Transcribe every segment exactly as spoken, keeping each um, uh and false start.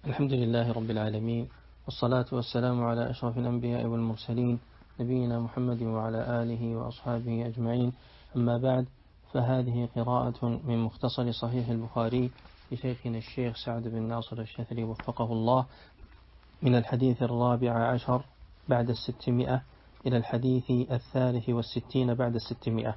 الحمد لله رب العالمين، والصلاة والسلام على أشرف الأنبياء والمرسلين نبينا محمد وعلى آله وأصحابه أجمعين. أما بعد، فهذه قراءة من مختصر صحيح البخاري لشيخنا الشيخ سعد بن ناصر الشثري وفقه الله، من الحديث الرابع عشر بعد الستمائة إلى الحديث الثالث والستين بعد الستمائة.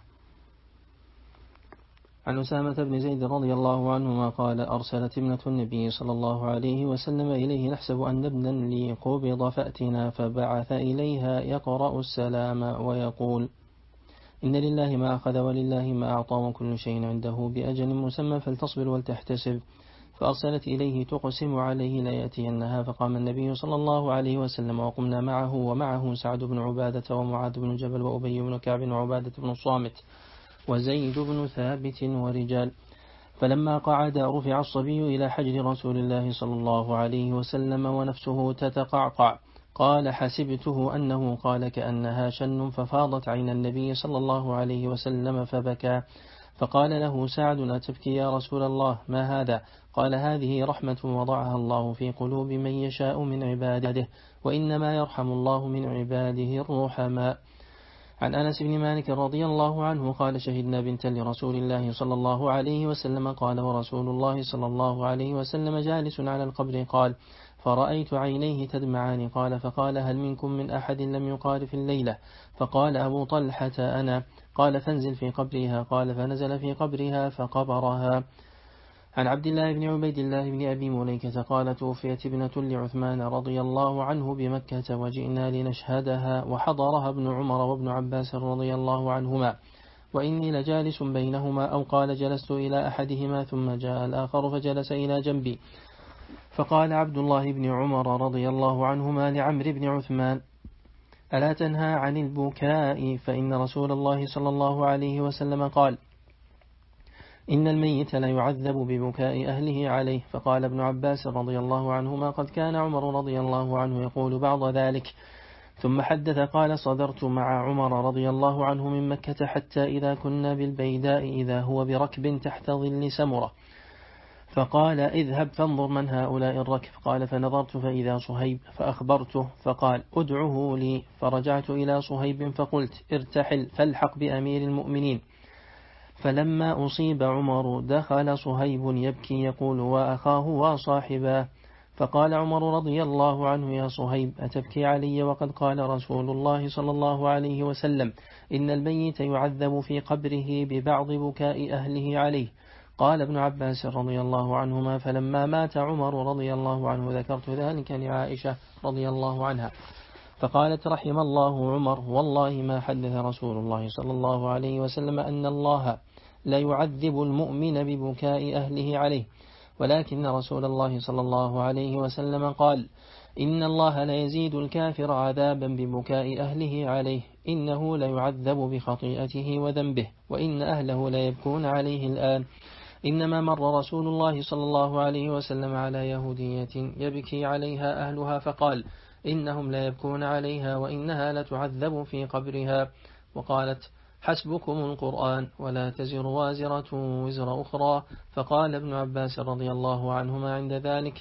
عن أسامة بن زيد رضي الله عنهما قال: أرسلت ابنة النبي صلى الله عليه وسلم إليه نحسب أن ابنا لي قبض فأتنا، فبعث إليها يقرأ السلام ويقول: إن لله ما أخذ ولله ما أعطى وكل شيء عنده بأجل مسمى فلتصبر ولتحتسب. فأرسلت إليه تقسم عليه ليأتينها، فقام النبي صلى الله عليه وسلم وقمنا معه، ومعه سعد بن عبادة ومعاذ بن جبل وأبي بن كعب وعبادة بن الصامت وزيد بن ثابت ورجال. فلما قعد رفع الصبي إلى حجر رسول الله صلى الله عليه وسلم ونفسه تتقعقع. قال: حسبته أنه قال كأنها شن، ففاضت عين النبي صلى الله عليه وسلم فبكى. فقال له سعد: لا تبكي يا رسول الله، ما هذا؟ قال: هذه رحمة وضعها الله في قلوب من يشاء من عباده، وإنما يرحم الله من عباده الرحماء. عن أنس بن مالك رضي الله عنه قال: شهدنا بنتا لرسول الله صلى الله عليه وسلم. قال: ورسول الله صلى الله عليه وسلم جالس على القبر. قال: فرأيت عينيه تدمعان. قال: فقال: هل منكم من أحد لم يقارف الليلة؟ فقال أبو طلحة: أنا. قال: فانزل في قبرها. قال: فنزل في قبرها فقبرها. عن عبد الله بن عبيد الله بن أبي مليكة قال: توفيت ابنة لعثمان رضي الله عنه بمكة، وجئنا لنشهدها، وحضرها ابن عمر وابن عباس رضي الله عنهما، وإني لجالس بينهما، أو قال: جلست إلى أحدهما ثم جاء الآخر فجلس إلى جنبي. فقال عبد الله بن عمر رضي الله عنهما لعمرو بن عثمان: ألا تنهى عن البكاء؟ فإن رسول الله صلى الله عليه وسلم قال: إن الميت لا يعذب ببكاء أهله عليه. فقال ابن عباس رضي الله عنهما: قد كان عمر رضي الله عنه يقول بعض ذلك. ثم حدث قال: صدرت مع عمر رضي الله عنه من مكة حتى إذا كنا بالبيداء إذا هو بركب تحت ظل سمرة، فقال: اذهب فانظر من هؤلاء الركب. قال: فنظرت فإذا صهيب، فأخبرته فقال: ادعه لي. فرجعت إلى صهيب فقلت: ارتحل فالحق بأمير المؤمنين. فلما أصيب عمر دخل صهيب يبكي يقول: وأخاه وصاحباه. فقال عمر رضي الله عنه: يا صهيب، أتبكي علي وقد قال رسول الله صلى الله عليه وسلم: إن الميت يعذب في قبره ببعض بكاء أهله عليه. قال ابن عباس رضي الله عنهما: فلما مات عمر رضي الله عنه ذكرت ذلك لعائشة رضي الله عنها، فقالت: رحم الله عمر، والله ما حدث رسول الله صلى الله عليه وسلم أن الله لا يعذب المؤمن ببكاء أهله عليه، ولكن رسول الله صلى الله عليه وسلم قال: إن الله لا يزيد الكافر عذابا ببكاء أهله عليه، إنه لا يعذب بخطيئته وذنبه، وإن أهله لا يبكون عليه الآن. إنما مر رسول الله صلى الله عليه وسلم على يهودية يبكي عليها أهلها، فقال: إنهم لا يبكون عليها، وإنها لتعذب في قبرها. وقالت: حسبكم القرآن، ولا تزر وازرة وزر أخرى. فقال ابن عباس رضي الله عنهما عند ذلك: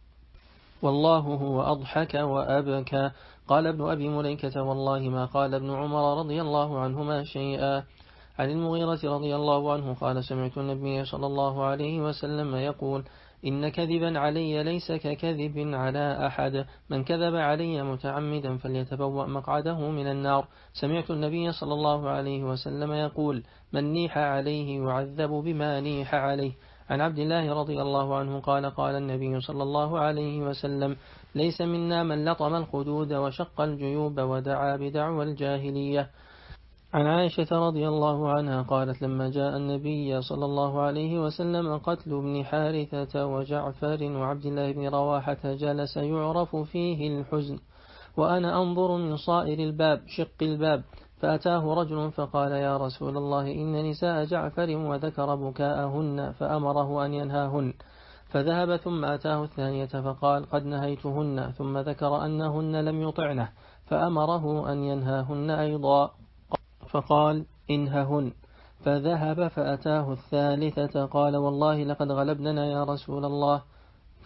والله هو أضحك وأبكى. قال ابن أبي مليكة: والله ما قال ابن عمر رضي الله عنهما شيئا. عن المغيرة رضي الله عنه قال: سمعت النبي صلى الله عليه وسلم يقول: إن كذبا علي ليس ككذب على أحد، من كذب علي متعمدا فليتبوأ مقعده من النار. سمعت النبي صلى الله عليه وسلم يقول: من نيح عليه يعذب بما نيح عليه. عن عبد الله رضي الله عنه قال: قال النبي صلى الله عليه وسلم: ليس منا من لطم الخدود وشق الجيوب ودعا بدعوى الجاهلية. عن عائشة رضي الله عنها قالت: لما جاء النبي صلى الله عليه وسلم قتل ابن حارثة وجعفر وعبد الله بن رواحة جلس يعرف فيه الحزن، وأنا أنظر من صائر الباب شق الباب، فأتاه رجل فقال: يا رسول الله، إن نساء جعفر وذكر بكاءهن فأمره أن ينهاهن. فذهب ثم أتاه الثانية فقال: قد نهيتهن. ثم ذكر أنهن لم يطعنه فأمره أن ينهاهن أيضا، فقال: إنههن. فذهب فأتاه الثالثة قال: والله لقد غلبننا يا رسول الله.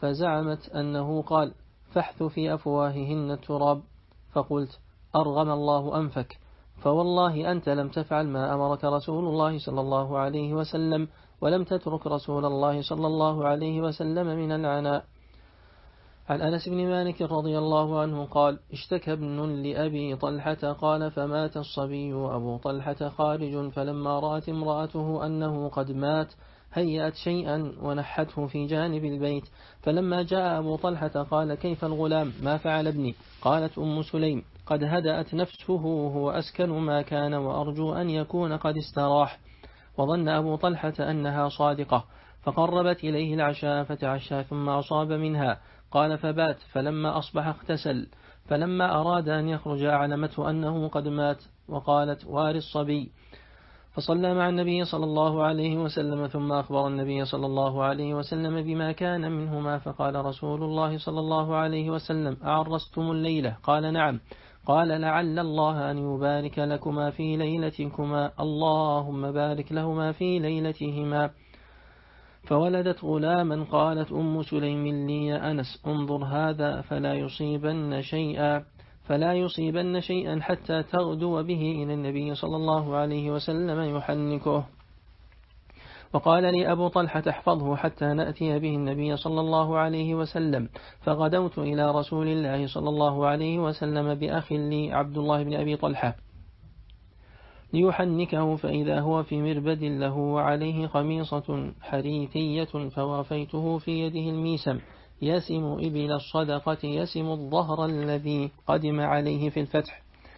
فزعمت أنه قال: فاحث في أفواههن التراب. فقلت: أرغم الله أنفك، فوالله أنت لم تفعل ما أمرك رسول الله صلى الله عليه وسلم، ولم تترك رسول الله صلى الله عليه وسلم من العناء. عن أنس بن مالك رضي الله عنه قال: اشتكى ابن لأبي طلحة قال: فمات الصبي وأبو طلحة خارج، فلما رأت امرأته أنه قد مات هيأت شيئا ونحته في جانب البيت، فلما جاء أبو طلحة قال: كيف الغلام؟ ما فعل ابني؟ قالت أم سليم: قد هدأت نفسه وهو أسكن ما كان، وأرجو أن يكون قد استراح. وظن أبو طلحة أنها صادقة، فقربت إليه العشاء فتعشى ثم أصاب منها. قال: فبات، فلما أصبح اغتسل، فلما أراد أن يخرج أعلمته أنه قد مات، وقالت: وار الصبي. فصلى مع النبي صلى الله عليه وسلم، ثم أخبر النبي صلى الله عليه وسلم بما كان منهما، فقال رسول الله صلى الله عليه وسلم: أعرستم الليلة؟ قال: نعم. قال: لعل الله أن يبارك لكما في ليلتكما. اللهم بارك لهما في ليلتهما. فولدت غلاما. قالت أم سليم لي يا أنس: انظر هذا فلا يصيبن شيئا فلا يصيبن شيئا حتى تغدو به إلى النبي صلى الله عليه وسلم يحنكه. وقال لي أبو طلحة: احفظه حتى نأتي به النبي صلى الله عليه وسلم. فغدوت إلى رسول الله صلى الله عليه وسلم بأخ لي عبد الله بن أبي طلحة ليحنكه، فإذا هو في مربد له وعليه خميصة حريثية، فوافيته في يده الميسم يسم إبل الصدقة، يسم الظهر الذي قدم عليه في الفتح،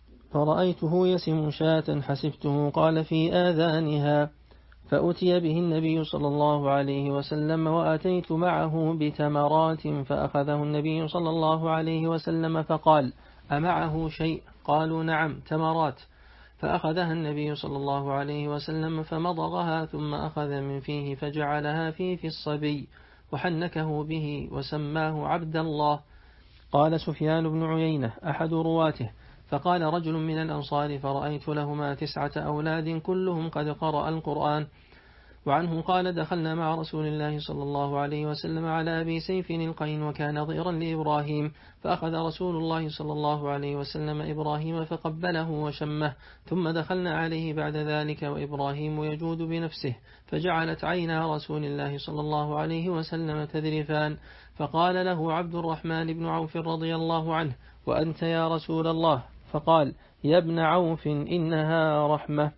فرأيته يسم شاة حسبته قال في آذانها. فأتي به النبي صلى الله عليه وسلم، وأتيت معه بتمرات، فأخذه النبي صلى الله عليه وسلم فقال: أمعه شيء؟ قالوا: نعم، تمرات. فأخذها النبي صلى الله عليه وسلم فمضغها، ثم أخذ من فيه فجعلها في في الصبي، وحنكه به وسماه عبد الله. قال سفيان بن عيينة أحد رواته: فقال رجل من الأنصار: فرأيت لهما تسعة أولاد كلهم قد قرأ القرآن. وعنه قال: دخلنا مع رسول الله صلى الله عليه وسلم على أبي سيف القين، وكان ضيرا لإبراهيم، فأخذ رسول الله صلى الله عليه وسلم إبراهيم فقبله وشمه، ثم دخلنا عليه بعد ذلك وإبراهيم يجود بنفسه، فجعلت عينا رسول الله صلى الله عليه وسلم تذرفان، فقال له عبد الرحمن بن عوف رضي الله عنه: وأنت يا رسول الله؟ فقال: يا ابن عوف إنها رحمة.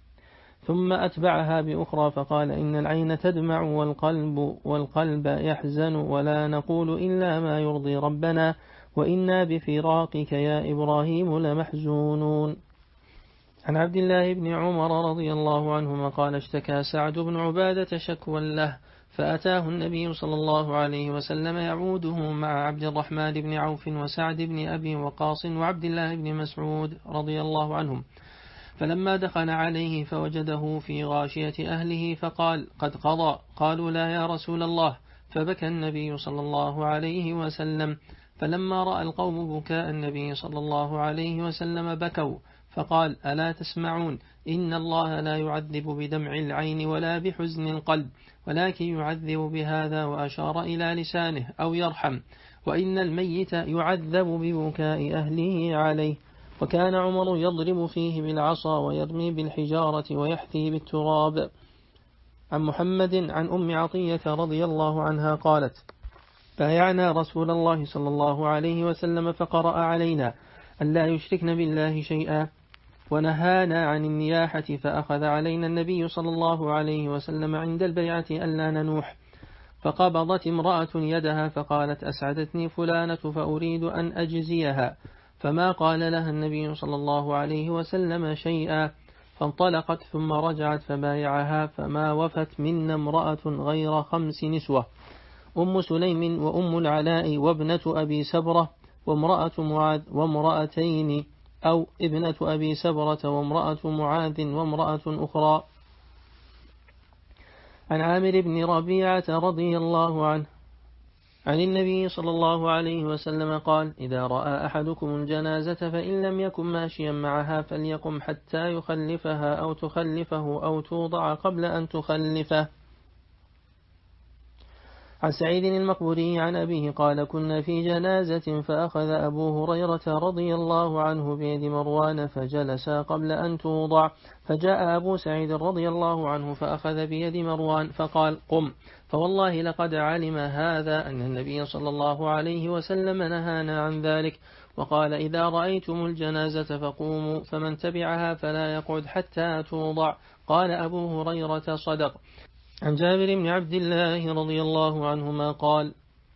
ثم أتبعها بأخرى فقال: إن العين تدمع والقلب والقلب يحزن، ولا نقول إلا ما يرضي ربنا، وإنا بفراقك يا إبراهيم لمحزونون. عن عبد الله بن عمر رضي الله عنهما قال: اشتكى سعد بن عبادة شكوى له، فأتاه النبي صلى الله عليه وسلم يعوده مع عبد الرحمن بن عوف وسعد بن أبي وقاص وعبد الله بن مسعود رضي الله عنهم. فلما دخل عليه فوجده في غاشية أهله فقال: قد قضى. قالوا: لا يا رسول الله. فبكى النبي صلى الله عليه وسلم. فلما رأى القوم بكاء النبي صلى الله عليه وسلم بكوا، فقال: ألا تسمعون؟ إن الله لا يعذب بدمع العين ولا بحزن القلب، ولكن يعذب بهذا، وأشار إلى لسانه، أو يرحم، وإن الميت يعذب ببكاء أهله عليه. وكان عمر يضرب فيه بالعصا ويرمي بالحجارة ويحثي بالتراب. عن محمد عن أم عطية رضي الله عنها قالت: بايعنا رسول الله صلى الله عليه وسلم فقرأ علينا أن لا يشركن بالله شيئا، ونهانا عن النياحة، فأخذ علينا النبي صلى الله عليه وسلم عند البيعة ألا ننوح. فقبضت امرأة يدها فقالت: أسعدتني فلانة فأريد أن أجزيها، فما قال لها النبي صلى الله عليه وسلم شيئا، فانطلقت ثم رجعت فبايعها، فما وفت منا امرأة غير خمس نسوة: أم سليم وأم العلاء وابنة أبي سبرة وامرأة معاذ وامرأتين، أو ابنة أبي سبرة وامرأة معاذ وامرأة أخرى. عن عامر بن ربيعة رضي الله عنه عن النبي صلى الله عليه وسلم قال: إذا رأى أحدكم الجنازة فإن لم يكن ماشيا معها فليقم حتى يخلفها أو تخلفه أو توضع قبل أن تخلفه. عن سعيد المقبوري عن أبيه قال كنا في جنازة فأخذ أبو هريرة رضي الله عنه بيد مروان فجلس قبل أن توضع، فجاء أبو سعيد رضي الله عنه فأخذ بيد مروان فقال قم، فوالله لقد علم هذا أن النبي صلى الله عليه وسلم نهانا عن ذلك، وقال إذا رأيتم الجنازة فقوموا، فمن تبعها فلا يقعد حتى توضع. قال أبو هريرة صدق. عن جابر بن عبد الله رضي الله عنهما قال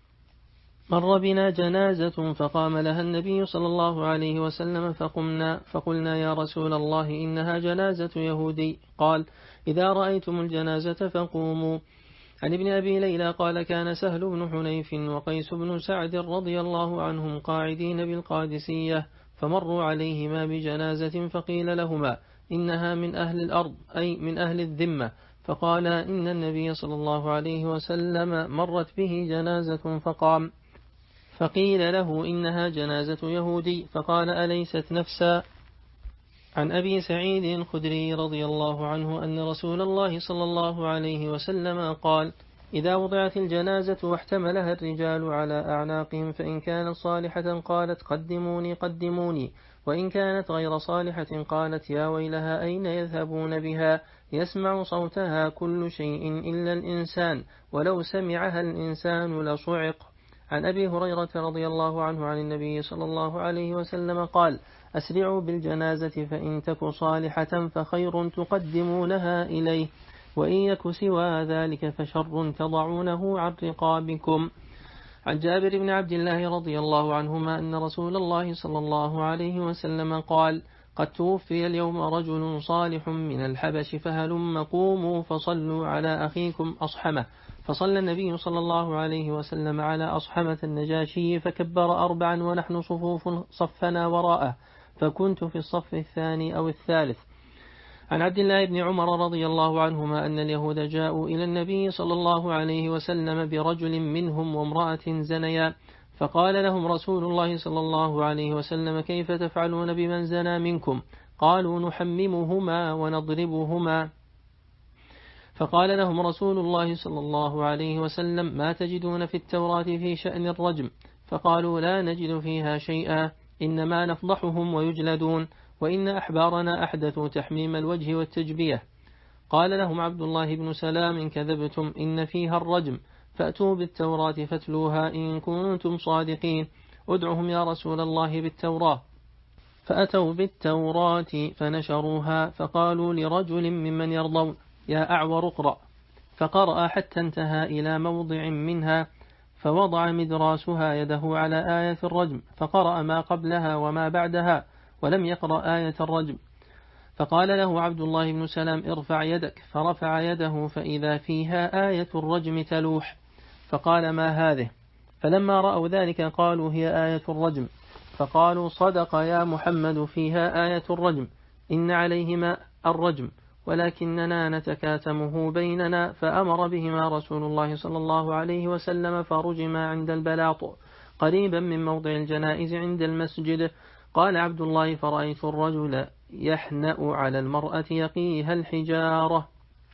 مر بنا جنازة فقام لها النبي صلى الله عليه وسلم فقمنا فقلنا يا رسول الله إنها جنازة يهودي، قال إذا رأيتم الجنازة فقوموا. عن ابن أبي ليلى قال كان سهل بن حنيف وقيس بن سعد رضي الله عنهم قاعدين بالقادسية فمروا عليهما بجنازة فقيل لهما إنها من أهل الأرض أي من أهل الذمة، فقال إن النبي صلى الله عليه وسلم مرت به جنازة فقام، فقيل له إنها جنازة يهودي، فقال أليست نفسا. عن أبي سعيد الخدري رضي الله عنه أن رسول الله صلى الله عليه وسلم قال إذا وضعت الجنازة واحتملها الرجال على أعناقهم فإن كانت صالحة قالت قدموني قدموني، وإن كانت غير صالحة قالت يا ويلها أين يذهبون بها، يسمع صوتها كل شيء إلا الإنسان، ولو سمعها الإنسان لصعق. عن أبي هريرة رضي الله عنه عن النبي صلى الله عليه وسلم قال أسرعوا بالجنازة فإن تك صالحة فخير تقدمونها إليه، وإن يك سوى ذلك فشر تضعونه عن رقابكم. عن جابر بن عبد الله رضي الله عنهما أن رسول الله صلى الله عليه وسلم قال قد توفي اليوم رجل صالح من الحبش فهلم قوموا فصلوا على أخيكم أصحمه، فصلى النبي صلى الله عليه وسلم على أصحمة النجاشي فكبر أربعا ونحن صفوف صفنا وراءه، فكنت في الصف الثاني أو الثالث. عن عبد الله بن عمر رضي الله عنهما أن اليهود جاءوا إلى النبي صلى الله عليه وسلم برجل منهم وامرأة زنيا، فقال لهم رسول الله صلى الله عليه وسلم كيف تفعلون بمن زنى منكم؟ قالوا نحممهما ونضربهما. فقال لهم رسول الله صلى الله عليه وسلم ما تجدون في التوراة في شأن الرجم؟ فقالوا لا نجد فيها شيئا، إنما نفضحهم ويجلدون، وإن أحبارنا أحدثوا تحميم الوجه والتجبية. قال لهم عبد الله بن سلام إن كذبتم إن فيها الرجم، فأتوا بالتوراة فاتلوها إن كنتم صادقين. ادعهم يا رسول الله بالتوراة. فأتوا بالتوراة فنشروها، فقالوا لرجل ممن يرضون يا أعور اقرأ، فقرأ حتى انتهى إلى موضع منها، فوضع مدراسها يده على آية الرجم، فقرأ ما قبلها وما بعدها ولم يقرأ آية الرجم. فقال له عبد الله بن سلام ارفع يدك، فرفع يده فإذا فيها آية الرجم تلوح، فقال ما هذه؟ فلما رأوا ذلك قالوا هي آية الرجم، فقالوا صدق يا محمد فيها آية الرجم، إن عليهما الرجم ولكننا نتكاتمه بيننا، فأمر بهما رسول الله صلى الله عليه وسلم فرجما عند البلاط قريبا من موضع الجنائز عند المسجد. قال عبد الله فرأيت الرجل يحنأ على المرأة يقيها الحجارة.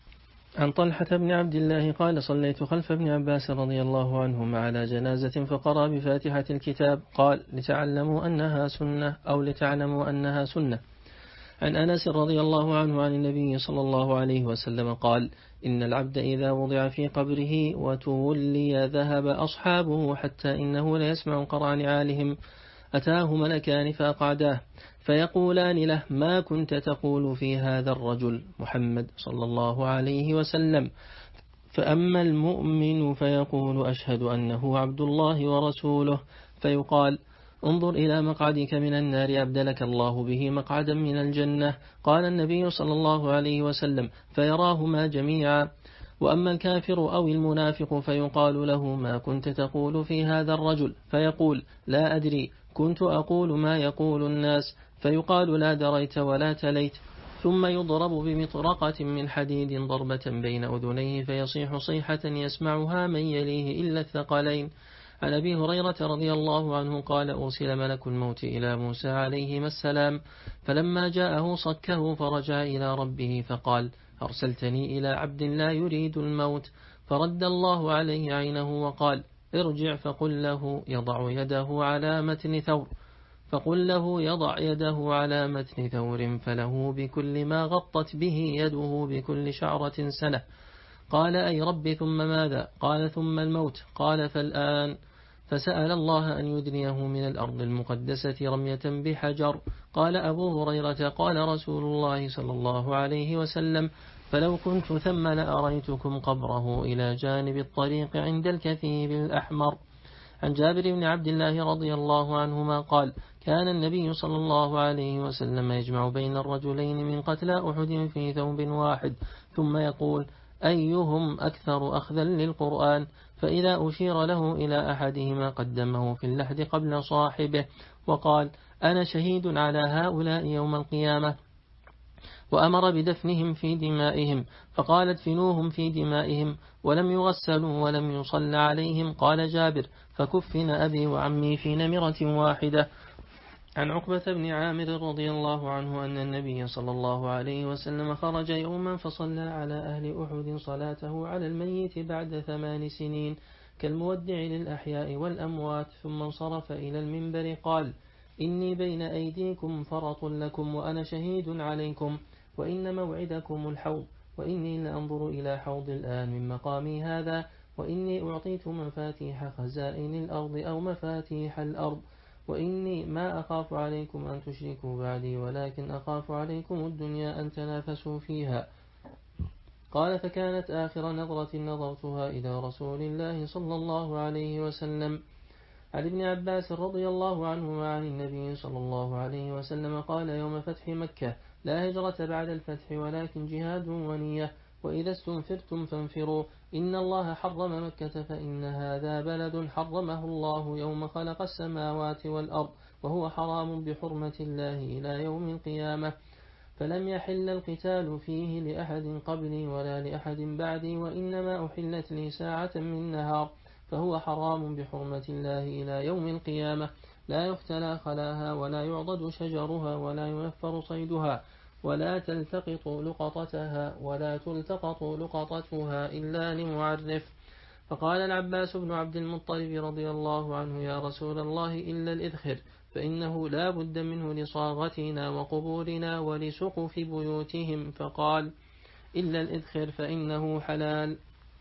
عن طلحة بن عبد الله قال صليت خلف ابن عباس رضي الله عنهما على جنازة فقرأ بفاتحة الكتاب، قال لتعلموا أنها سنة أو لتعلموا أنها سنة. عن أنس رضي الله عنه عن النبي صلى الله عليه وسلم قال إن العبد إذا وضع في قبره وتولي ذهب أصحابه حتى إنه ليسمع قرع نعالهم، أتاه ملكان فأقعداه فيقولان له ما كنت تقول في هذا الرجل محمد صلى الله عليه وسلم؟ فأما المؤمن فيقول أشهد أنه عبد الله ورسوله، فيقال انظر إلى مقعدك من النار أبدلك الله به مقعدا من الجنة. قال النبي صلى الله عليه وسلم فيراهما جميعا. وأما الكافر أو المنافق فيقال له ما كنت تقول في هذا الرجل؟ فيقول لا أدري، كنت أقول ما يقول الناس. فيقال لا دريت ولا تليت. ثم يضرب بمطرقة من حديد ضربة بين أذنيه فيصيح صيحة يسمعها من يليه إلا الثقلين. عن أبي هريرة رضي الله عنه قال أرسل ملك الموت إلى موسى عليهما السلام، فلما جاءه صكه فرجع إلى ربه فقال أرسلتني إلى عبد لا يريد الموت. فرد الله عليه عينه وقال: ارجع فقل له يضع يده على متن ثور فقل له يضع يده على متن ثور فله بكل ما غطت به يده بكل شعرة سنة. قال: أي رب ثم ماذا؟ قال: ثم الموت. قال: فالآن. فسأل الله أن يدنيه من الأرض المقدسة رمية بحجر. قال أبو هريرة: قال رسول الله صلى الله عليه وسلم: فلو كنت ثم لأريتكم قبره إلى جانب الطريق عند الكثيب الأحمر. عن جابر بن عبد الله رضي الله عنهما قال: كان النبي صلى الله عليه وسلم يجمع بين الرجلين من قتلى أحد في ثوب واحد ثم يقول: أيهم أكثر أخذا للقرآن؟ فإذا أشير له إلى أحدهما قدمه في اللحد قبل صاحبه وقال: أنا شهيد على هؤلاء يوم القيامة، وأمر بدفنهم في دمائهم، فقال: ادفنوهم في دمائهم، ولم يغسلوا ولم يصل عليهم. قال جابر: فكفن أبي وعمي في نمرة واحدة. عن عقبة بن عامر رضي الله عنه أن النبي صلى الله عليه وسلم خرج يوما فصلى على أهل أحد صلاته على الميت بعد ثمان سنين كالمودع للأحياء والأموات، ثم انصرف إلى المنبر قال: إني بين أيديكم فرط لكم وأنا شهيد عليكم، وإن موعدكم الحوض، وإني لأنظر إلى حوض الآن من مقامي هذا، وإني أعطيت مفاتيح خزائن الأرض أو مفاتيح الأرض، وإني ما أخاف عليكم أن تشركوا بعدي، ولكن أخاف عليكم الدنيا أن تنافسوا فيها. قال: فكانت آخر نظرة نظرتها إلى رسول الله صلى الله عليه وسلم. عن ابن عباس رضي الله عنهما عن النبي صلى الله عليه وسلم قال يوم فتح مكة: لا هجرة بعد الفتح ولكن جهاد ونية، وإذا استنفرتم فانفروا، إن الله حرم مكة فإن هذا بلد حرمه الله يوم خلق السماوات والأرض، وهو حرام بحرمة الله إلى يوم القيامة، فلم يحل القتال فيه لأحد قبلي ولا لأحد بعدي، وإنما أحلت لي ساعة من نهار، فهو حرام بحرمة الله إلى يوم القيامة، لا يختلى خلاها ولا يعضد شجرها ولا ينفر صيدها ولا تلتقط لقطتها ولا تلتقط لقطتها إلا لمعرف. فقال العباس بن عبد المطلب رضي الله عنه: يا رسول الله إلا الإذخر، فإنه لا بد منه لصاغتنا وقبورنا ولسقف بيوتهم. فقال: إلا الإذخر فإنه حلال.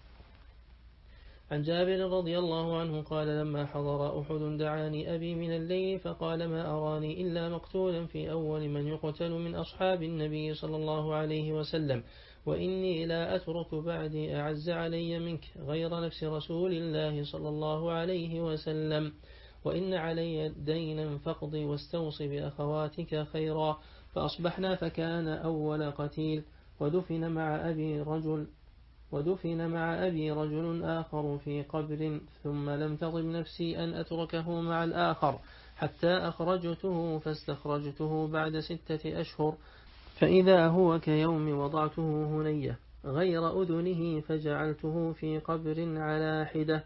عن جابر رضي الله عنه قال: لما حضر أحد دعاني أبي من الليل فقال: ما أراني إلا مقتولا في أول من يقتل من أصحاب النبي صلى الله عليه وسلم، وإني لا أترك بعدي أعز علي منك غير نفس رسول الله صلى الله عليه وسلم، وإن علي دينا فاقضي واستوص بأخواتك خيرا. فأصبحنا فكان أول قتيل، ودفن مع أبي رجل ودفن مع أبي رجل آخر في قبر، ثم لم تطب نفسي أن أتركه مع الآخر حتى أخرجته، فاستخرجته بعد ستة أشهر فإذا هو كيوم وضعته هنية غير أذنه، فجعلته في قبر على حدة.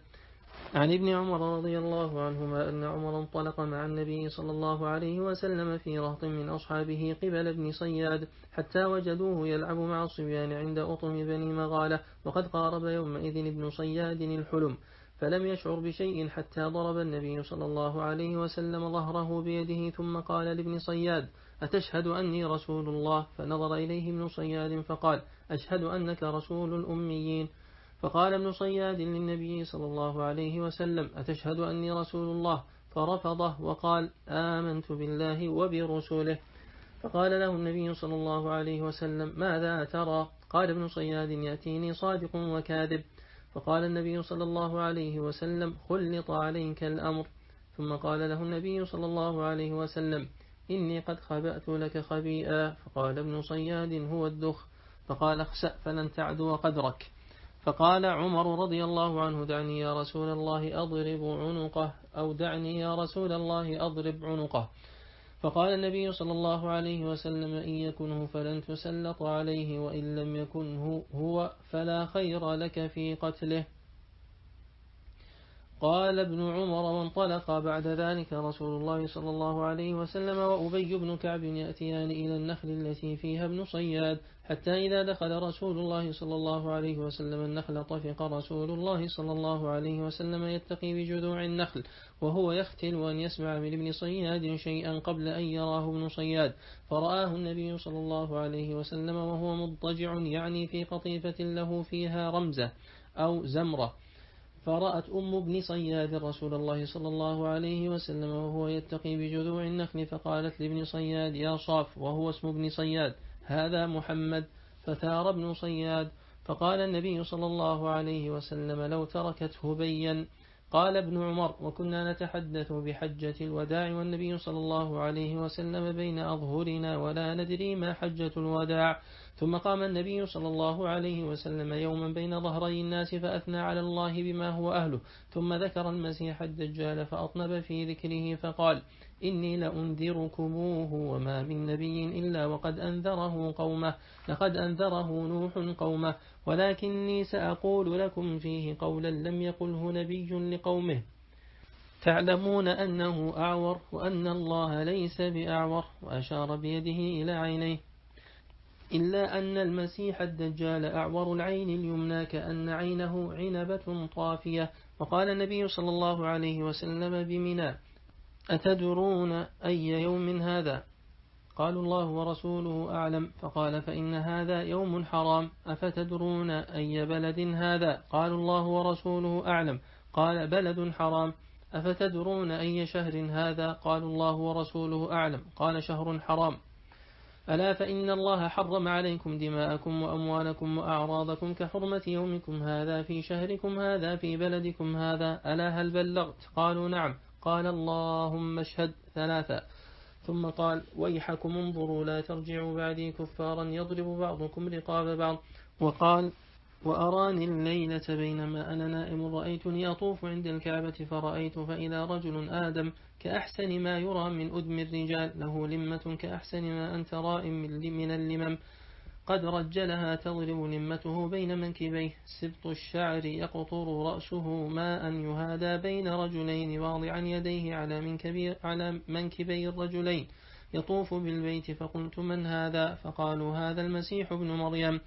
عن ابن عمر رضي الله عنهما أن عمر انطلق مع النبي صلى الله عليه وسلم في رهط من أصحابه قبل ابن صياد، حتى وجدوه يلعب مع الصبيان عند أطم بني مغالة، وقد قارب يومئذ ابن صياد الحلم، فلم يشعر بشيء حتى ضرب النبي صلى الله عليه وسلم ظهره بيده، ثم قال لابن صياد: أتشهد أني رسول الله؟ فنظر إليه ابن صياد فقال: أشهد أنك رسول الأميين. فقال ابن صياد للنبي صلى الله عليه وسلم: أتشهد أني رسول الله؟ فرفضه وقال: آمنت بالله وبرسوله. فقال له النبي صلى الله عليه وسلم: ماذا ترى؟ قال ابن صياد: يأتيني صادق وكاذب. فقال النبي صلى الله عليه وسلم: خلط عليك الأمر. ثم قال له النبي صلى الله عليه وسلم: إني قد خبأت لك خبيئا. فقال ابن صياد: هو الدخ. فقال: اخسأ فلن تعدو قدرك. فقال عمر رضي الله عنه: دعني يا رسول الله أضرب عنقه، أو دعني يا رسول الله أضرب عنقه. فقال النبي صلى الله عليه وسلم: إن يكنه فلن تسلط عليه، وإن لم يكنه هو فلا خير لك في قتله. قال ابن عمر: وانطلق بعد ذلك رسول الله صلى الله عليه وسلم وأبي بن كعب يأتيان إلى النخل التي فيها ابن صياد، حتى إذا دخل رسول الله صلى الله عليه وسلم النخل طفق رسول الله صلى الله عليه وسلم يتقي بجذوع النخل وهو يختل أن يسمع من ابن صياد شيئا قبل أن يراه ابن صياد، فرآه النبي صلى الله عليه وسلم وهو مضطجع يعني في قطيفة له فيها رمزة أو زمرة، فرأت أم ابن صياد رسول الله صلى الله عليه وسلم وهو يتقي بجذوع النخل، فقالت لابن صياد: يا صاف، وهو اسم ابن صياد، هذا محمد. فثار ابن صياد، فقال النبي صلى الله عليه وسلم: لو تركته بين. قال ابن عمر: وكنا نتحدث بحجة الوداع والنبي صلى الله عليه وسلم بين أظهرنا ولا ندري ما حجة الوداع. ثم قام النبي صلى الله عليه وسلم يوما بين ظهري الناس فأثنى على الله بما هو أهله، ثم ذكر المسيح الدجال فأطنب في ذكره فقال: إني لأنذركموه وما من نبي إلا وقد أنذره قومه، لقد أنذره نوح قومه، ولكني سأقول لكم فيه قولا لم يقله نبي لقومه، تعلمون أنه أعور وأن الله ليس بأعور، وأشار بيده إلى عينيه، إلا أن المسيح الدجال أعور العين اليمنى كأن عينه عنبة طافية. وقال النبي صلى الله عليه وسلم بمنى: أتدرون أي يوم هذا؟ قالوا: الله ورسوله أعلم. فقال: فإن هذا يوم حرام. أفتدرون أي بلد هذا؟ قالوا: الله ورسوله أعلم. قال: بلد حرام. أفتدرون أي شهر هذا؟ قالوا: الله ورسوله أعلم. قال: شهر حرام. ألا فإن الله حرم عليكم دماءكم وأموالكم وأعراضكم كحرمة يومكم هذا في شهركم هذا في بلدكم هذا، ألا هل بلغت؟ قالوا: نعم. قال: اللهم اشهد ثلاثة. ثم قال: ويحكم انظروا لا ترجعوا بعدي كفارا يضرب بعضكم رقاب بعض. وقال: وأراني الليلة بينما أنا نائم رأيتني أطوف عند الكعبة فرأيت فإذا رجل آدم كأحسن ما يرى من أدم الرجال، له لمة كأحسن ما أنت رائم من اللمم، قد رجلها تضرب لمته بين منكبيه، سبط الشعر يقطر رأسه ماء يهادى بين رجلين، واضعا يديه على منكبي, على منكبي الرجلين، يطوف بالبيت. فقلت: من هذا؟ فقالوا: هذا المسيح ابن مريم.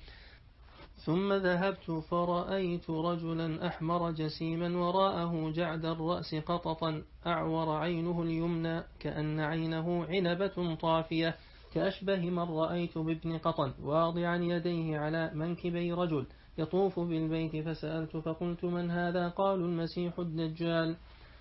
ثم ذهبت فرأيت رجلا أحمر جسيما وراءه جعد الرأس قططا، أعور عينه اليمنى كأن عينه عنبة طافية، كأشبه من رأيت بابن قطن، واضعا يديه على منكبي رجل يطوف بالبيت. فسألت فقلت: من هذا؟ قالوا: المسيح الدجال.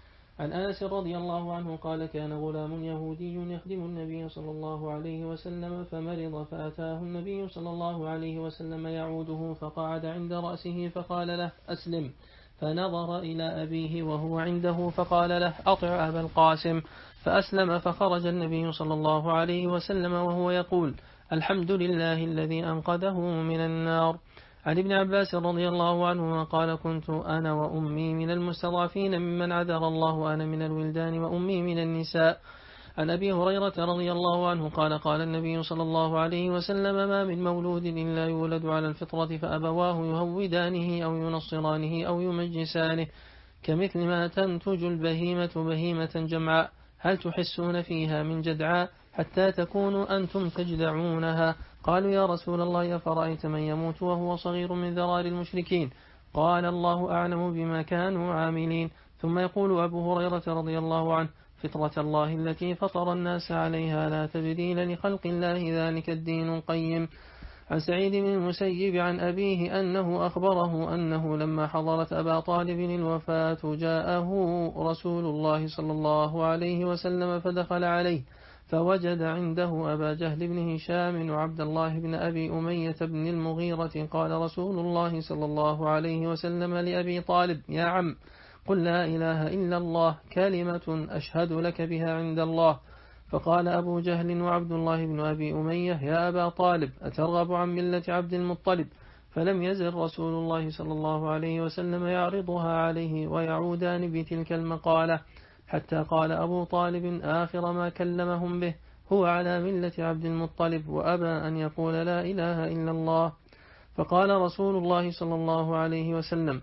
عن أنس رضي الله عنه قال: كان غلام يهودي يخدم النبي صلى الله عليه وسلم فمرض، فأتاه النبي صلى الله عليه وسلم يعوده، فقعد عند رأسه فقال له: أسلم. فنظر إلى أبيه وهو عنده فقال له: أطع أبا القاسم. فأسلم، فخرج النبي صلى الله عليه وسلم وهو يقول: الحمد لله الذي أنقذه من النار. عن ابن عباس رضي الله عنهما قال: كنت أنا وأمي من المستضعفين ممن عذر الله، أنا من الولدان وأمي من النساء. عن أبي هريرة رضي الله عنه قال: قال النبي صلى الله عليه وسلم: ما من مولود إلا يولد على الفطرة فأبواه يهودانه أو ينصرانه أو يمجسانه، كمثل ما تنتج البهيمة بهيمة جمعاء، هل تحسون فيها من جدعاء حتى تكونوا أنتم تجدعونها؟ قالوا: يا رسول الله، أفرأيت من يموت وهو صغير من ذرار المشركين؟ قال: الله أعلم بما كانوا عاملين. ثم يقول أبو هريرة رضي الله عنه: فطرة الله التي فطر الناس عليها لا تبديل لخلق الله، ذلك الدين القيم. عن سعيد بن المسيب عن أبيه أنه أخبره أنه لما حضرت أبا طالب الوفاة جاءه رسول الله صلى الله عليه وسلم فدخل عليه فوجد عنده أبا جهل بن هشام وعبد الله بن أبي أمية بن المغيرة. قال رسول الله صلى الله عليه وسلم لأبي طالب: يا عم، قل لا إله إلا الله، كلمة أشهد لك بها عند الله. فقال أبو جهل وعبد الله بن أبي أمية: يا أبا طالب، أترغب عن ملة عبد المطلب؟ فلم يزل رسول الله صلى الله عليه وسلم يعرضها عليه ويعودان بتلك المقالة، حتى قال أبو طالب آخر ما كلمهم به: هو على ملة عبد المطلب وأبى أن يقول لا إله إلا الله. فقال رسول الله صلى الله عليه وسلم: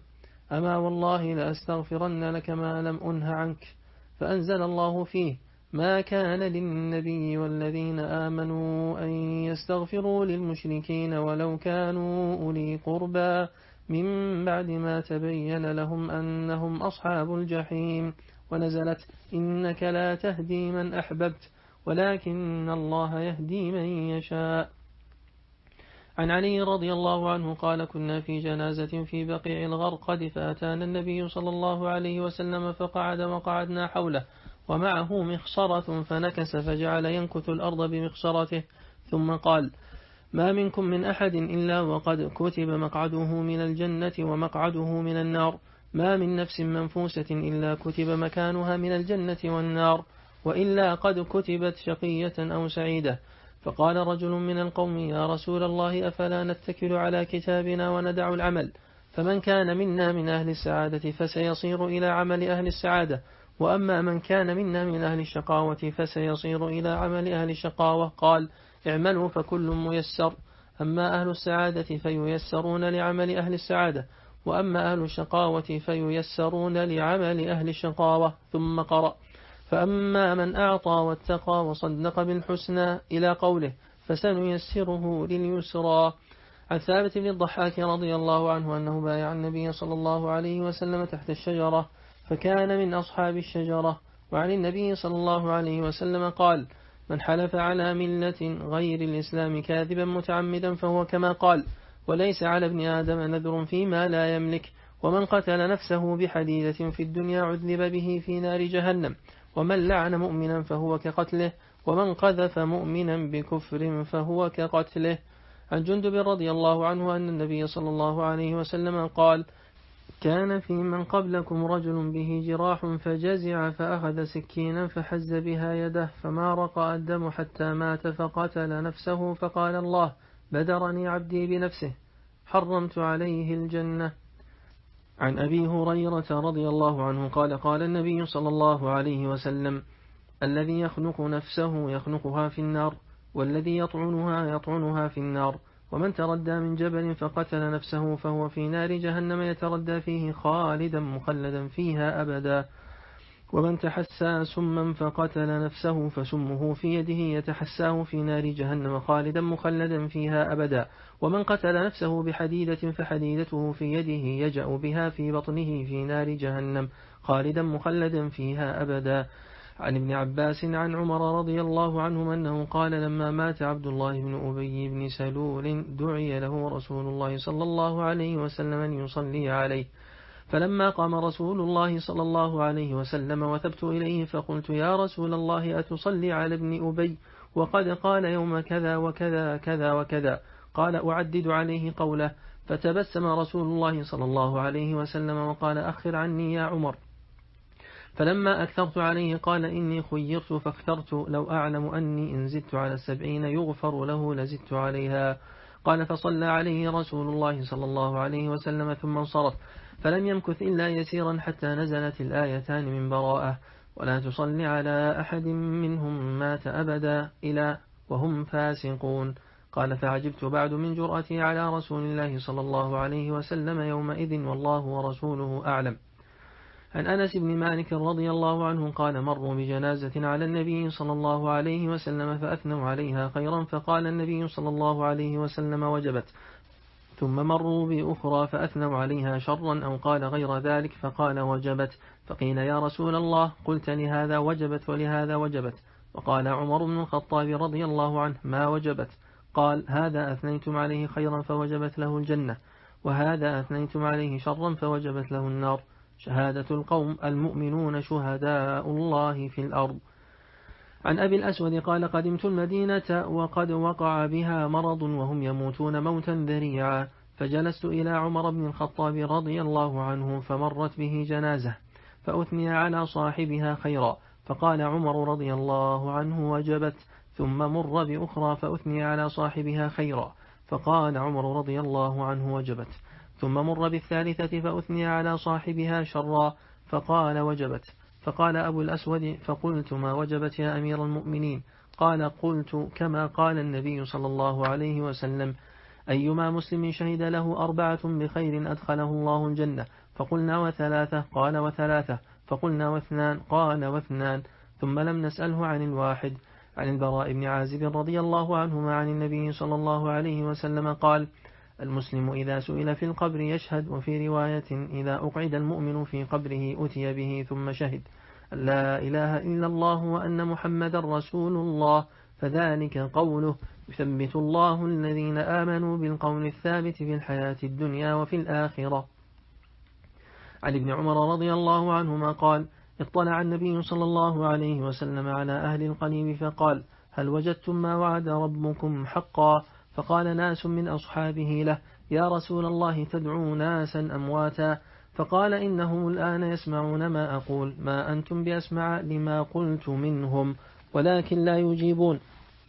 أما والله لأستغفرن لك ما لم أنه عنك. فأنزل الله فيه: ما كان للنبي والذين آمنوا أن يستغفروا للمشركين ولو كانوا أولي قربى من بعد ما تبين لهم أنهم أصحاب الجحيم. ونزلت: إنك لا تهدي من أحببت ولكن الله يهدي من يشاء. عن علي رضي الله عنه قال: كنا في جنازة في بقيع الغرقد فأتانا النبي صلى الله عليه وسلم فقعد وقعدنا حوله ومعه مخصرة فنكس فجعل ينكث الأرض بمخصرته ثم قال: ما منكم من أحد إلا وقد كتب مقعده من الجنة ومقعده من النار، ما من نفس منفوسة إلا كتب مكانها من الجنة والنار، وإلا قد كتبت شقية أو سعيدة. فقال رجل من القوم: يا رسول الله أفلا نتكل على كتابنا وندع العمل؟ فمن كان منا من أهل السعادة فسيصير إلى عمل أهل السعادة، وأما من كان منا من أهل الشقاوة فسيصير إلى عمل أهل الشقاوة. قال: اعملوا فكل ميسر، أما أهل السعادة فييسرون لعمل أهل السعادة، وأما أهل الشقاوة فييسرون لعمل أهل الشقاوة. ثم قرأ: فأما من أعطى واتقى وصدق بالحسنى إلى قوله فسنيسره لليسرى. عن ثابت بن الضحاك رضي الله عنه أنه بايع النبي صلى الله عليه وسلم تحت الشجرة فكان من أصحاب الشجرة. وعن النبي صلى الله عليه وسلم قال: من حلف على ملة غير الإسلام كاذبا متعمدا فهو كما قال، وليس على ابن آدم نذر فيما لا يملك. ومن قتل نفسه بحديدة في الدنيا عذب به في نار جهنم، ومن لعن مؤمنا فهو كقتله، ومن قذف مؤمنا بكفر فهو كقتله. عن جندب رضي الله عنه أن النبي صلى الله عليه وسلم قال: كان في من قبلكم رجل به جراح فجزع فأخذ سكينا فحز بها يده فما رقى الدم حتى مات فقتل نفسه فقال: الله بدرني عبدي بنفسه حرمت عليه الجنة. عن أبي هريرة رضي الله عنه قال: قال النبي صلى الله عليه وسلم: الذي يخنق نفسه يخنقها في النار، والذي يطعنها يطعنها في النار، ومن تردى من جبل فقتل نفسه فهو في نار جهنم يتردى فيه خالدا مخلدا فيها أبدا، ومن تحسى سما فقتل نفسه فسمه في يده يتحساه في نار جهنم خالدا مخلدا فيها أبدا، ومن قتل نفسه بحديدة فحديدته في يده يجأ بها في بطنه في نار جهنم خالدا مخلدا فيها أبدا. عن ابن عباس عن عمر رضي الله عنهم أنه قال: لما مات عبد الله بن أبي بن سلول دعي له رسول الله صلى الله عليه وسلم أن يصلي عليه، فلما قام رسول الله صلى الله عليه وسلم وثبت إليه فقلت: يا رسول الله أتصلي على ابن أبي وقد قال يوم كذا وكذا كذا وكذا؟ قال: أعدد عليه قوله. فتبسم رسول الله صلى الله عليه وسلم وقال: أخر عني يا عمر. فلما أكثرت عليه قال: إني خيرت فاخترت، لو أعلم أني إن زدت على السبعين يغفر له لزدت عليها. قال: فصلى عليه رسول الله صلى الله عليه وسلم ثم انصرف، فلم يمكث إلا يسيرا حتى نزلت الآيتان من براءة: ولا تصل على أحد منهم مات أبدا إلى وهم فاسقون. قال: فعجبت بعد من جرأتي على رسول الله صلى الله عليه وسلم يومئذ، والله ورسوله أعلم. عن أنس بن مالك رضي الله عنه قال: مروا بجنازة على النبي صلى الله عليه وسلم فأثنوا عليها خيرا، فقال النبي صلى الله عليه وسلم: وجبت. ثم مروا بأخرى فأثنوا عليها شرا أو قال غير ذلك فقال: وجبت. فقيل: يا رسول الله قلت لهذا وجبت ولهذا وجبت؟ وقال عمر بن الخطاب رضي الله عنه: ما وجبت. قال: هذا أثنيتم عليه خيرا فوجبت له الجنة، وهذا أثنيتم عليه شرا فوجبت له النار. شهادة القوم المؤمنون شهداء الله في الأرض. عن أبي الأسود قال: قدمت المدينة وقد وقع بها مرض وهم يموتون موتا ذريعا، فجلست إلى عمر بن الخطاب رضي الله عنه فمرت به جنازة فأثني على صاحبها خيرا، فقال عمر رضي الله عنه: وجبت. ثم مر بأخرى فأثني على صاحبها خيرا، فقال عمر رضي الله عنه: وجبت. ثم مر بالثالثة فأثني على صاحبها شرا، فقال: وجبت. فقال أبو الأسود: فقلت: ما وجبت يا أمير المؤمنين؟ قال: قلت كما قال النبي صلى الله عليه وسلم: أيما مسلم شهد له أربعة بخير أدخله الله الجنة، فقلنا وثلاثة قال وثلاثة، فقلنا واثنان قال واثنان، ثم لم نسأله عن الواحد. عن البراء بن عازب رضي الله عنهما عن النبي صلى الله عليه وسلم قال: المسلم إذا سئل في القبر يشهد. وفي رواية: إذا أقعد المؤمن في قبره أتي به ثم شهد لا إله إلا الله وأن محمد رسول الله، فذلك قوله: يثبت الله الذين آمنوا بالقول الثابت في الحياة الدنيا وفي الآخرة. عن ابن عمر رضي الله عنهما قال: اطلع النبي صلى الله عليه وسلم على أهل القليب فقال: هل وجدتم ما وعد ربكم حقا؟ فقال ناس من أصحابه له: يا رسول الله تدعو ناسا أمواتا؟ فقال: إنهم الآن يسمعون ما أقول، ما أنتم بأسمع لما قلت منهم ولكن لا يجيبون.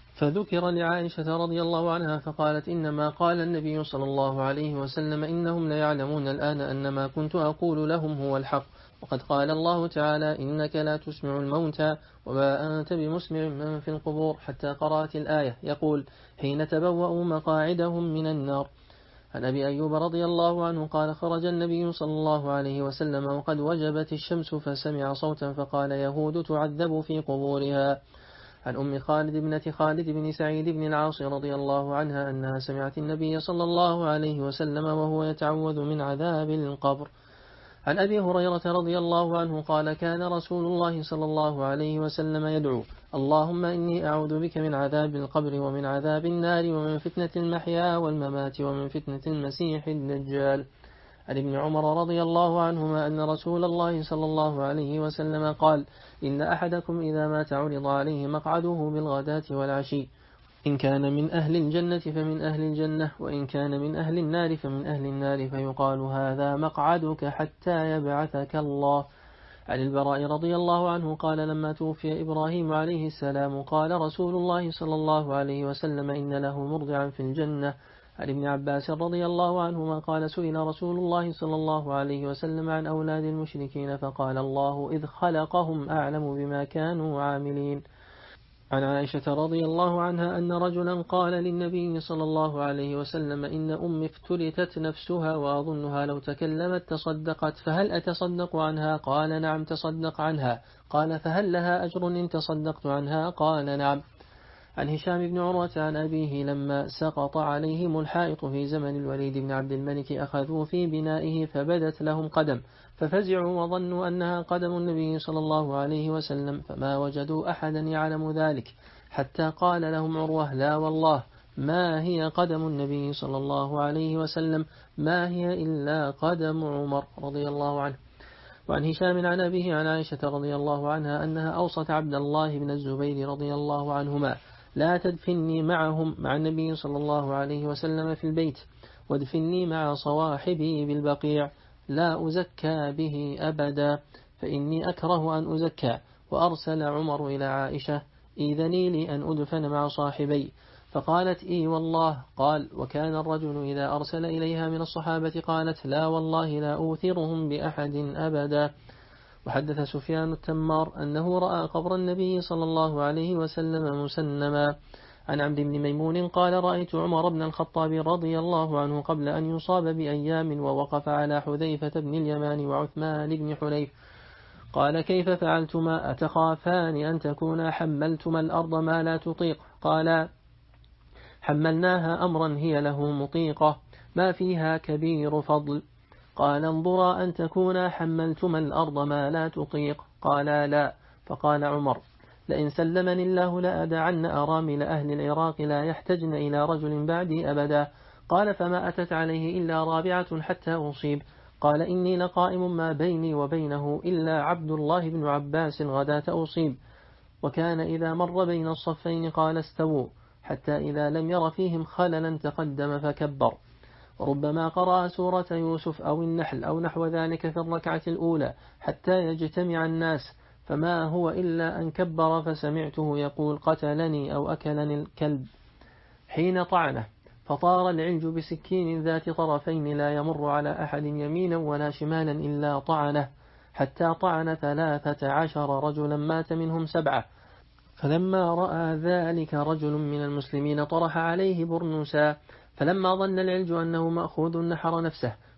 فذكر لعائشة رضي الله عنها فقالت: إنما قال النبي صلى الله عليه وسلم: إنهم لا يعلمون الآن أن ما كنت أقول لهم هو الحق، وقد قال الله تعالى: إنك لا تسمع الموتى وما أنت بمسمع من في القبور، حتى قرأت الآية يقول: حين تبوأوا مقاعدهم من النار. عن أبي أيوب رضي الله عنه قال: خرج النبي صلى الله عليه وسلم وقد وجبت الشمس فسمع صوتا فقال: يهود تعذب في قبورها. عن أم خالد ابنة خالد بن سعيد بن العاص رضي الله عنها أنها سمعت النبي صلى الله عليه وسلم وهو يتعوذ من عذاب القبر. عن أبي هريرة رضي الله عنه قال: كان رسول الله صلى الله عليه وسلم يدعو: اللهم إني أعوذ بك من عذاب القبر ومن عذاب النار ومن فتنة المحيا والممات ومن فتنة المسيح الدجال. عن ابن عمر رضي الله عنهما أن رسول الله صلى الله عليه وسلم قال: إن أحدكم إذا مات عرض عليه مقعده بالغداة والعشي، إن كان من أهل الجنة فمن أهل الجنة، وإن كان من أهل النار فمن أهل النار، فيقال: هذا مقعدك حتى يبعثك الله. عن البراء رضي الله عنه قال: لما توفي إبراهيم عليه السلام قال رسول الله صلى الله عليه وسلم: إن له مرضعا في الجنة. عن ابن عباس رضي الله عنهما قال: سئل رسول الله صلى الله عليه وسلم عن أولاد المشركين فقال: الله إذ خلقهم أعلم بما كانوا عاملين. عن عائشة رضي الله عنها أن رجلا قال للنبي صلى الله عليه وسلم: إن أمي افتلتت نفسها وأظنها لو تكلمت تصدقت، فهل أتصدق عنها؟ قال: نعم تصدق عنها. قال: فهل لها أجر إن تصدقت عنها؟ قال: نعم. عن هشام بن عروة عن أبيه لما سقط عليهم الحائط في زمن الوليد بن عبد الملك أخذوا في بنائه فبدت لهم قدم، ففزعوا وظنوا أنها قدم النبي صلى الله عليه وسلم، فما وجدوا أحدا يعلم ذلك، حتى قال لهم عروة: لا والله ما هي قدم النبي صلى الله عليه وسلم، ما هي إلا قدم عمر رضي الله عنه. وعن هشام عن أبيه عن عائشة رضي الله عنها أنها أوصت عبد الله بن الزبير رضي الله عنهما: لا تدفني معهم مع النبي صلى الله عليه وسلم في البيت، وادفني مع صواحبي بالبقيع، لا أزكى به أبدا، فإني أكره أن أزكى. وأرسل عمر إلى عائشة: إذني لي أن أدفن مع صاحبي، فقالت: إي والله. قال: وكان الرجل إذا أرسل إليها من الصحابة قالت: لا والله لا أوثرهم بأحد أبدا. وحدث سفيان التمار أنه رأى قبر النبي صلى الله عليه وسلم مسنما. عن عبد بن ميمون قال: رأيت عمر بن الخطاب رضي الله عنه قبل أن يصاب بأيام ووقف على حذيفة بن اليمان وعثمان بن حنيف، قال: كيف فعلتما؟ أتخافان أن تكونا حملتما الأرض ما لا تطيق؟ قال: حملناها أمرا هي له مطيقة ما فيها كبير فضل. قال: انظرا أن تكونا حملتما الأرض ما لا تطيق. قال: لا. فقال عمر: لئن سلمني الله لأدعن أرامل أهل العراق لا يحتجن إلى رجل بعدي أبدا. قال: فما أتت عليه إلا رابعة حتى أصيب. قال: إني لقائم ما بيني وبينه إلا عبد الله بن عباس غداة أصيب. وكان إذا مر بين الصفين قال: استووا، حتى إذا لم ير فيهم خللا تقدم فكبر. وربما قرأ سورة يوسف أو النحل أو نحو ذلك في الركعة الأولى حتى يجتمع الناس، فما هو إلا أن كبر فسمعته يقول: قتلني أو أكلني الكلب، حين طعنه، فطار العلج بسكين ذات طرفين لا يمر على أحد يمينا ولا شمالا إلا طعنه، حتى طعن ثلاثة عشر رجلا مات منهم سبعة. فلما رأى ذلك رجل من المسلمين طرح عليه برنسا، فلما ظن العلج أنه مأخوذ نحر نفسه،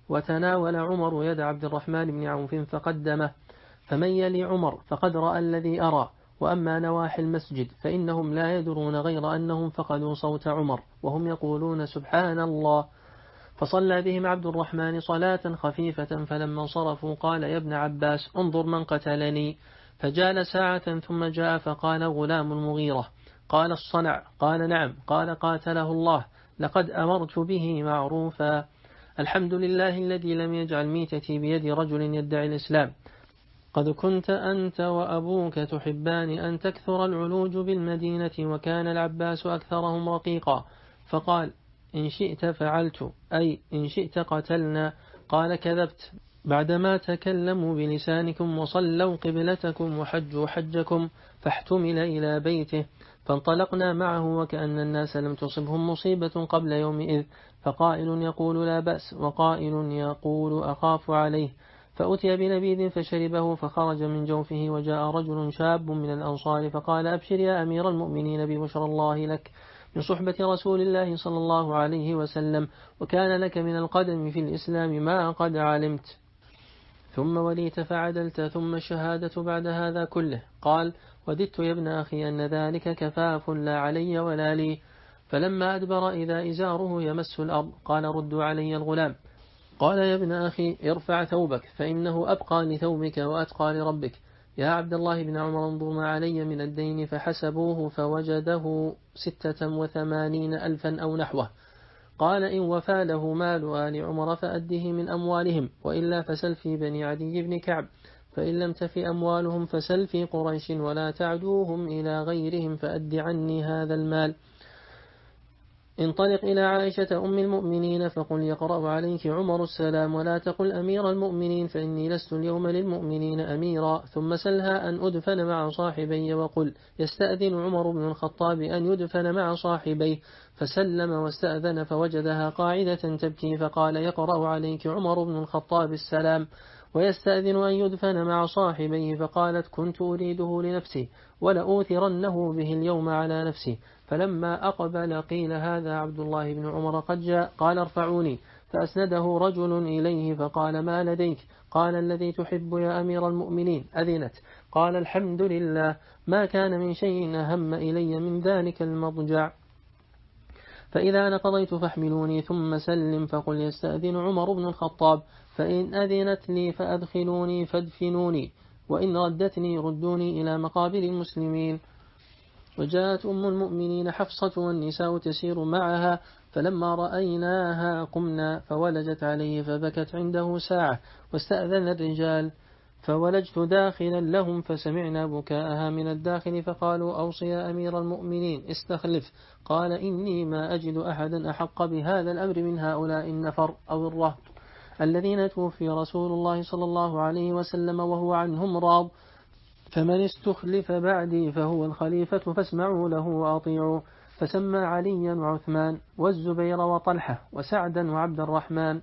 وتناول عمر يد عبد الرحمن بن عوف فقدمه، فمن يلي عمر فقد رأى الذي أرى. وأما نواحي المسجد فإنهم لا يدرون غير أنهم فقدوا صوت عمر وهم يقولون سبحان الله. فصلى بهم عبد الرحمن صلاة خفيفة، فلما انصرفوا قال يا ابن عباس انظر من قتلني. فجال ساعة ثم جاء فقال غلام المغيرة. قال الصنع؟ قال نعم. قال قاتله الله، لقد أمرت به معروفا. الحمد لله الذي لم يجعل ميتتي بيد رجل يدعي الإسلام. قد كنت أنت وأبوك تحبان أن تكثر العلوج بالمدينة، وكان العباس أكثرهم رقيقا. فقال إن شئت فعلت، أي إن شئت قتلنا. قال كذبت، بعدما تكلموا بلسانكم وصلوا قبلتكم وحجوا حجكم. فاحتمل إلى بيته، فانطلقنا معه وكأن الناس لم تصبهم مصيبة قبل يومئذ، فقائل يقول لا بأس وقائل يقول أخاف عليه. فأتي بنبيذ فشربه فخرج من جوفه، وجاء رجل شاب من الأنصار فقال أبشر يا أمير المؤمنين ببشرى الله لك من صحبة رسول الله صلى الله عليه وسلم، وكان لك من القدم في الإسلام ما قد علمت. ثم وليت فعدلت، ثم الشهادة بعد هذا كله. قال وددت يا ابن أخي أن ذلك كفاف لا علي ولا لي. فلما أدبر إذا إزاره يمس الأرض قال ردوا علي الغلام. قال يا ابن أخي ارفع ثوبك فإنه أبقى لثوبك وأتقى لربك. يا عبد الله بن عمر انظر ما علي من الدين، فحسبوه فوجده ستة وثمانين ألفا أو نحوه. قال إن وفى له مال آل عمر فأده من أموالهم، وإلا فسل في بني عدي بن كعب، فإن لم تف أموالهم فسل في قريش ولا تعدوهم إلى غيرهم فأد عني هذا المال. انطلق إلى عائشة أم المؤمنين فقل يقرأ عليك عمر السلام، ولا تقل أمير المؤمنين فإني لست اليوم للمؤمنين أميرا. ثم سلها أن أدفن مع صاحبي، وقل يستأذن عمر بن الخطاب أن يدفن مع صاحبيه. فسلم واستأذن فوجدها قاعدة تبكي، فقال يقرأ عليك عمر بن الخطاب السلام ويستأذن أن يدفن مع صاحبيه. فقالت كنت أريده لنفسي ولأوثرنه به اليوم على نفسي. فلما أقبل قيل هذا عبد الله بن عمر قد جاء. قال ارفعوني، فأسنده رجل إليه فقال ما لديك؟ قال الذي تحب يا أمير المؤمنين أذنت. قال الحمد لله، ما كان من شيء أهم إلي من ذلك المضجع. فإذا أنا قضيت فاحملوني ثم سلم، فقل يستأذن عمر بن الخطاب، فإن أذنت لي فأدخلوني فادفنوني، وإن ردتني ردوني إلى مقابر المسلمين. وجاءت أم المؤمنين حفصة والنساء تسير معها، فلما رأيناها قمنا فولجت عليه فبكت عنده ساعة، واستأذن الرجال فولجت داخلا لهم فسمعنا بكاءها من الداخل، فقالوا أوصي يا أمير المؤمنين استخلف. قال إني ما أجد أحدا أحق بهذا الأمر من هؤلاء النفر أو الرهط الذين توفي رسول الله صلى الله عليه وسلم وهو عنهم راض، فمن استخلف بعدي فهو الخليفة فاسمعوا له وأطيعوا. فسمى عليا وعثمان والزبير وطلحة وسعدا وعبد الرحمن،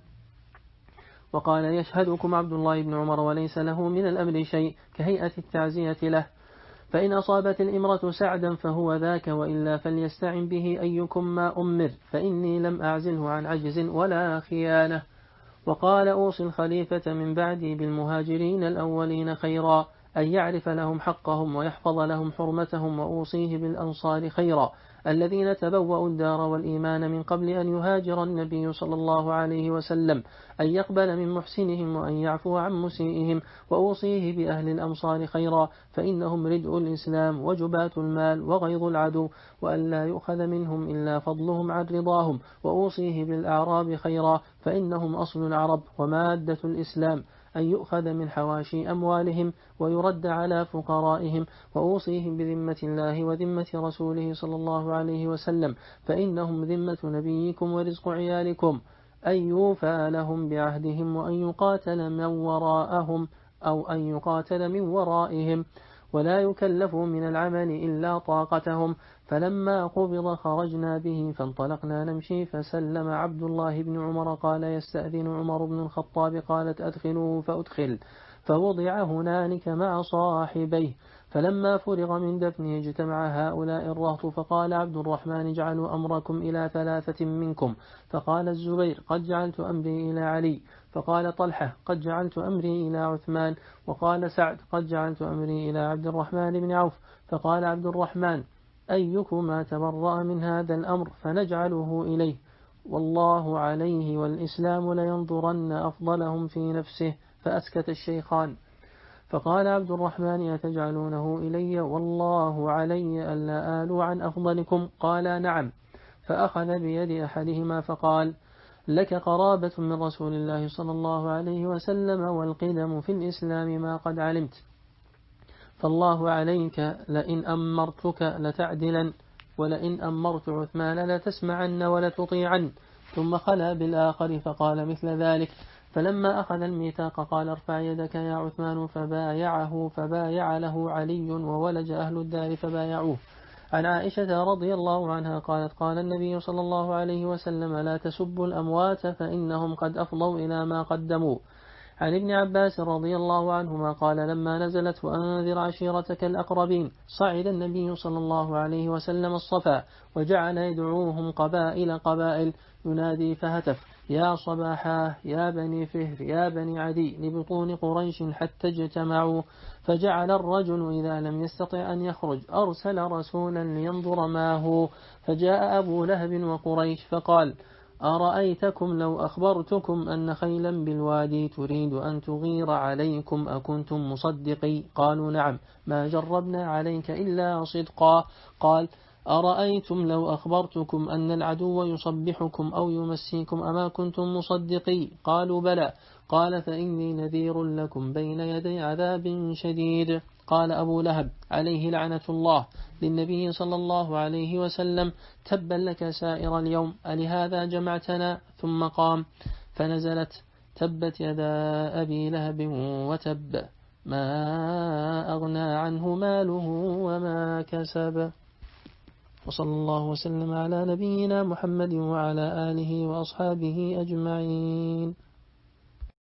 وقال يشهدكم عبد الله بن عمر وليس له من الأمر شيء كهيئة التعزية له، فإن أصابت الإمرة سعدا فهو ذاك، وإلا فليستعن به أيكم ما أمر، فإني لم أعزله عن عجز ولا خيانة. وقال أوصي الخليفة من بعدي بالمهاجرين الأولين خيرا، أن يعرف لهم حقهم ويحفظ لهم حرمتهم، وأوصيه بالأنصار خيرا الذين تبوأوا الدار والإيمان من قبل أن يهاجر النبي صلى الله عليه وسلم، أن يقبل من محسنهم وأن يعفو عن مسيئهم. وأوصيه بأهل الأمصار خيرا، فإنهم ردء الإسلام وجبات المال وغيظ العدو، وأن لا يؤخذ منهم إلا فضلهم عن رضاهم. وأوصيه بالأعراب خيرا، فإنهم أصل العرب ومادة الإسلام، أن يؤخذ من حواشي أموالهم ويرد على فقرائهم. وأوصيهم بذمة الله وذمة رسوله صلى الله عليه وسلم، فإنهم ذمة نبيكم ورزق عيالكم، أن يوفى لهم بعهدهم وأن يقاتل من وراءهم أو أن يقاتل من ورائهم، ولا يكلفوا من العمل إلا طاقتهم. فلما قبض خرجنا به فانطلقنا نمشي، فسلم عبد الله بن عمر قال يستأذن عمر بن الخطاب، قالت أدخلوه فأدخل، فوضع هنالك مع صاحبيه. فلما فرغ من دفنه اجتمع هؤلاء الرهط فقال عبد الرحمن اجعلوا أمركم إلى ثلاثة منكم. فقال الزبير قد جعلت أمري إلى علي. فقال طلحة قد جعلت أمري إلى عثمان. وقال سعد قد جعلت أمري إلى عبد الرحمن بن عوف. فقال عبد الرحمن أيكما تبرأ من هذا الأمر فنجعله إليه، والله عليه والإسلام لينظرن أفضلهم في نفسه. فأسكت الشيخان. فقال عبد الرحمن أتجعلونه إلي والله علي ألا آلوا عن أفضلكم؟ قال نعم. فأخذ بيد أحدهما فقال لك قرابة من رسول الله صلى الله عليه وسلم والقدم في الإسلام ما قد علمت، فالله عليك لئن أمرتك لتعدلا، ولئن أمرت عثمان لتسمعن ولتطيعن. ثم خلا بالآخر فقال مثل ذلك. فلما أخذ الميثاق قال ارفع يدك يا عثمان، فبايعه فبايع له علي وولج أهل الدار فبايعوه. عن عائشة رضي الله عنها قالت قال النبي صلى الله عليه وسلم لا تسبوا الأموات فإنهم قد أفضوا إلى ما قدموا. عن ابن عباس رضي الله عنهما قال لما نزلت وأنذر عشيرتك الأقربين صعد النبي صلى الله عليه وسلم الصفا وجعل يدعوهم قبائل قبائل ينادي فهتف يا صباحا يا بني فهر يا بني عدي لبطون قريش حتى اجتمعوا. فجعل الرجل إذا لم يستطع أن يخرج أرسل رسولا لينظر ما هو، فجاء أبو لهب وقريش فقال أرأيتكم لو أخبرتكم أن خيلا بالوادي تريد أن تغير عليكم أكنتم مصدقي؟ قالوا نعم ما جربنا عليك إلا صدقا. قال أرأيتم لو أخبرتكم أن العدو يصبحكم أو يمسيكم أما كنتم مصدقي؟ قالوا بلى. قال فإني نذير لكم بين يدي عذاب شديد. قال أبو لهب عليه لعنة الله للنبي صلى الله عليه وسلم تبا لك سائر اليوم ألهذا جمعتنا؟ ثم قام فنزلت تبت يدا أبي لهب وتب ما أغنى عنه ماله وما كسب. وصلى الله وسلم على نبينا محمد وعلى آله وأصحابه أجمعين.